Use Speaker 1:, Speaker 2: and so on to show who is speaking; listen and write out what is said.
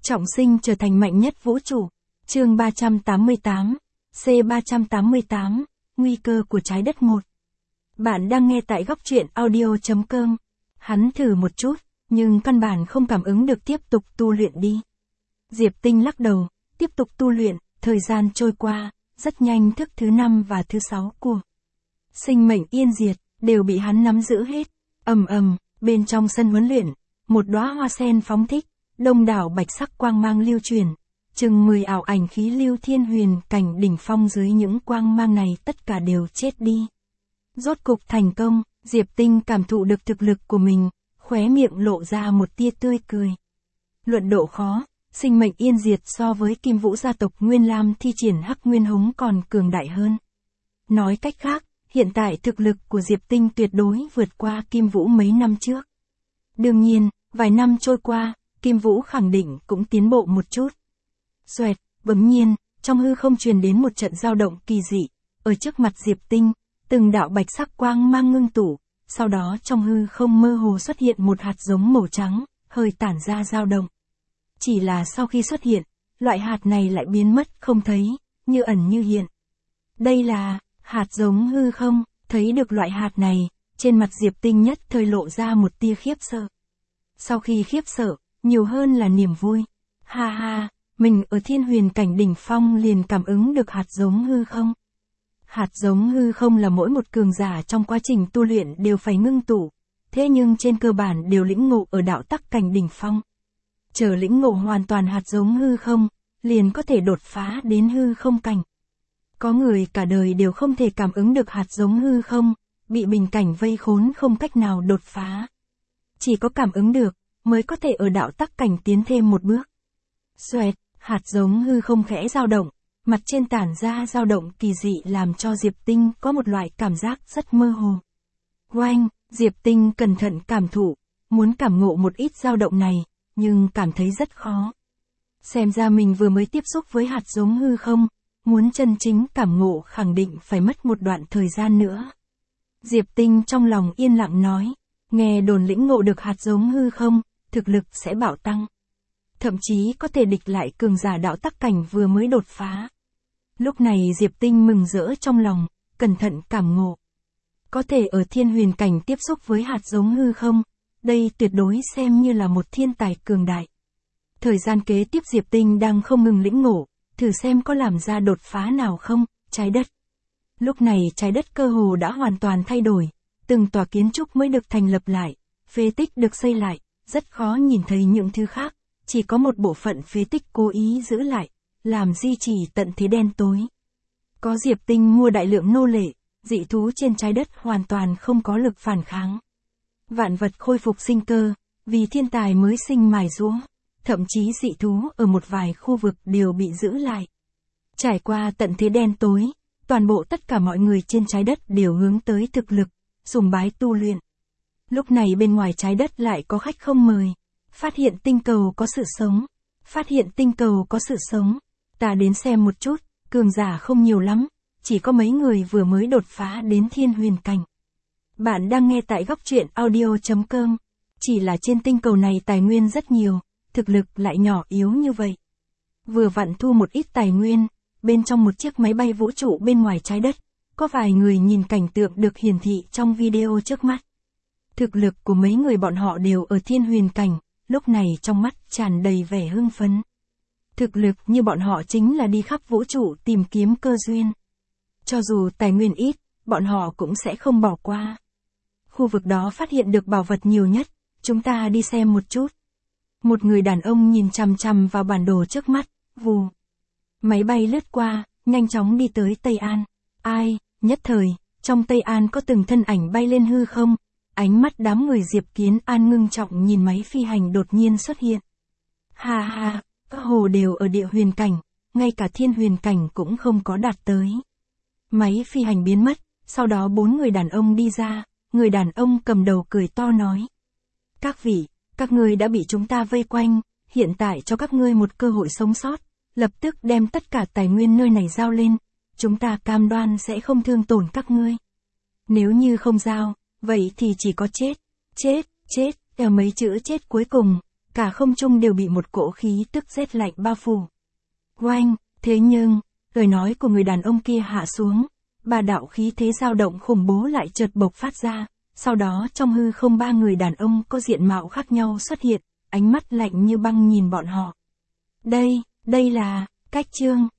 Speaker 1: Trọng sinh trở thành mạnh nhất vũ trụ. Chương 388, C388, Nguy cơ của trái đất 1. Bạn đang nghe tại góc truyện audio.com. Hắn thử một chút, nhưng căn bản không cảm ứng được, tiếp tục tu luyện đi. Diệp Tinh lắc đầu, tiếp tục tu luyện. Thời gian trôi qua, rất nhanh thức thứ 5 và thứ 6 của sinh mệnh yên diệt đều bị hắn nắm giữ hết. Ầm ầm, bên trong sân huấn luyện, một đóa hoa sen phóng thích, đông đảo bạch sắc quang mang lưu truyền, chừng 10 ảo ảnh khí lưu thiên huyền cảnh đỉnh phong, dưới những quang mang này tất cả đều chết đi. Rốt cục thành công, Diệp Tinh cảm thụ được thực lực của mình, khóe miệng lộ ra một tia tươi cười. Luận độ khó, sinh mệnh yên diệt so với Kim Vũ gia tộc Nguyên Lam thi triển Hắc Nguyên Hống còn cường đại hơn. Nói cách khác, hiện tại thực lực của Diệp Tinh tuyệt đối vượt qua Kim Vũ mấy năm trước. Đương nhiên, vài năm trôi qua, Kim Vũ khẳng định cũng tiến bộ một chút. Xoẹt, bỗng nhiên, trong hư không truyền đến một trận dao động kỳ dị, ở trước mặt Diệp Tinh, từng đạo bạch sắc quang mang ngưng tụ, sau đó trong hư không mơ hồ xuất hiện một hạt giống màu trắng, hơi tản ra dao động. Chỉ là sau khi xuất hiện, loại hạt này lại biến mất không thấy, như ẩn như hiện. Đây là hạt giống hư không. Thấy được loại hạt này, trên mặt Diệp Tinh nhất thời lộ ra một tia khiếp sợ. Sau khi khiếp sợ, nhiều hơn là niềm vui. Ha ha, mình ở thiên huyền cảnh đỉnh phong liền cảm ứng được hạt giống hư không. Hạt giống hư không là mỗi một cường giả trong quá trình tu luyện đều phải ngưng tụ, thế nhưng trên cơ bản đều lĩnh ngộ ở đạo tắc cảnh đỉnh phong. Chờ lĩnh ngộ hoàn toàn hạt giống hư không, liền có thể đột phá đến hư không cảnh. Có người cả đời đều không thể cảm ứng được hạt giống hư không, bị bình cảnh vây khốn không cách nào đột phá. Chỉ có cảm ứng được, mới có thể ở đạo tắc cảnh tiến thêm một bước. Xoẹt, hạt giống hư không khẽ dao động, mặt trên tản ra dao động kỳ dị làm cho Diệp Tinh có một loại cảm giác rất mơ hồ. Oanh, Diệp Tinh cẩn thận cảm thụ, muốn cảm ngộ một ít dao động này, nhưng cảm thấy rất khó. Xem ra mình vừa mới tiếp xúc với hạt giống hư không, muốn chân chính cảm ngộ khẳng định phải mất một đoạn thời gian nữa. Diệp Tinh trong lòng yên lặng nói, nghe đồn lĩnh ngộ được hạt giống hư không, thực lực sẽ bạo tăng. Thậm chí có thể địch lại cường giả đạo tắc cảnh vừa mới đột phá. Lúc này Diệp Tinh mừng rỡ trong lòng, cẩn thận cảm ngộ. Có thể ở thiên huyền cảnh tiếp xúc với hạt giống hư không, đây tuyệt đối xem như là một thiên tài cường đại. Thời gian kế tiếp Diệp Tinh đang không ngừng lĩnh ngộ, thử xem có làm ra đột phá nào không. Trái đất. Lúc này trái đất cơ hồ đã hoàn toàn thay đổi, từng tòa kiến trúc mới được thành lập lại, phế tích được xây lại, rất khó nhìn thấy những thứ khác, chỉ có một bộ phận phế tích cố ý giữ lại, làm duy trì tận thế đen tối. Có Diệp Tinh mua đại lượng nô lệ, dị thú trên trái đất hoàn toàn không có lực phản kháng. Vạn vật khôi phục sinh cơ, vì thiên tài mới sinh mài giũa, thậm chí dị thú ở một vài khu vực đều bị giữ lại. Trải qua tận thế đen tối, toàn bộ tất cả mọi người trên trái đất đều hướng tới thực lực, sùng bái tu luyện. Lúc này bên ngoài trái đất lại có khách không mời. Phát hiện tinh cầu có sự sống. Phát hiện tinh cầu có sự sống. Ta đến xem một chút, cường giả không nhiều lắm, chỉ có mấy người vừa mới đột phá đến thiên huyền cảnh. Bạn đang nghe tại góc truyện audio.com. Chỉ là trên tinh cầu này tài nguyên rất nhiều, thực lực lại nhỏ yếu như vậy. Vừa vặn thu một ít tài nguyên, bên trong một chiếc máy bay vũ trụ bên ngoài trái đất, có vài người nhìn cảnh tượng được hiển thị trong video trước mắt. Thực lực của mấy người bọn họ đều ở thiên huyền cảnh, lúc này trong mắt tràn đầy vẻ hưng phấn. Thực lực như bọn họ chính là đi khắp vũ trụ tìm kiếm cơ duyên. Cho dù tài nguyên ít, bọn họ cũng sẽ không bỏ qua. Khu vực đó phát hiện được bảo vật nhiều nhất, chúng ta đi xem một chút. Một người đàn ông nhìn chằm chằm vào bản đồ trước mắt, vù. Máy bay lướt qua, nhanh chóng đi tới Tây An. Ai, nhất thời, trong Tây An có từng thân ảnh bay lên hư không, ánh mắt đám người Diệp Kiến An ngưng trọng nhìn máy phi hành đột nhiên xuất hiện. Ha ha, các hồ đều ở địa huyền cảnh, ngay cả thiên huyền cảnh cũng không có đạt tới. Máy phi hành biến mất, sau đó 4 người đàn ông đi ra, người đàn ông cầm đầu cười to nói. Các vị, các ngươi đã bị chúng ta vây quanh, hiện tại cho các ngươi một cơ hội sống sót, lập tức đem tất cả tài nguyên nơi này giao lên, chúng ta cam đoan sẽ không thương tổn các ngươi. Nếu như không giao, vậy thì chỉ có chết, chết, chết, theo mấy chữ chết cuối cùng, cả không trung đều bị một cỗ khí tức rét lạnh bao phủ. Oanh, thế nhưng, lời nói của người đàn ông kia hạ xuống, ba đạo khí thế dao động khủng bố lại chợt bộc phát ra, sau đó trong hư không ba người đàn ông có diện mạo khác nhau xuất hiện, ánh mắt lạnh như băng nhìn bọn họ. Đây là, Cách Trương,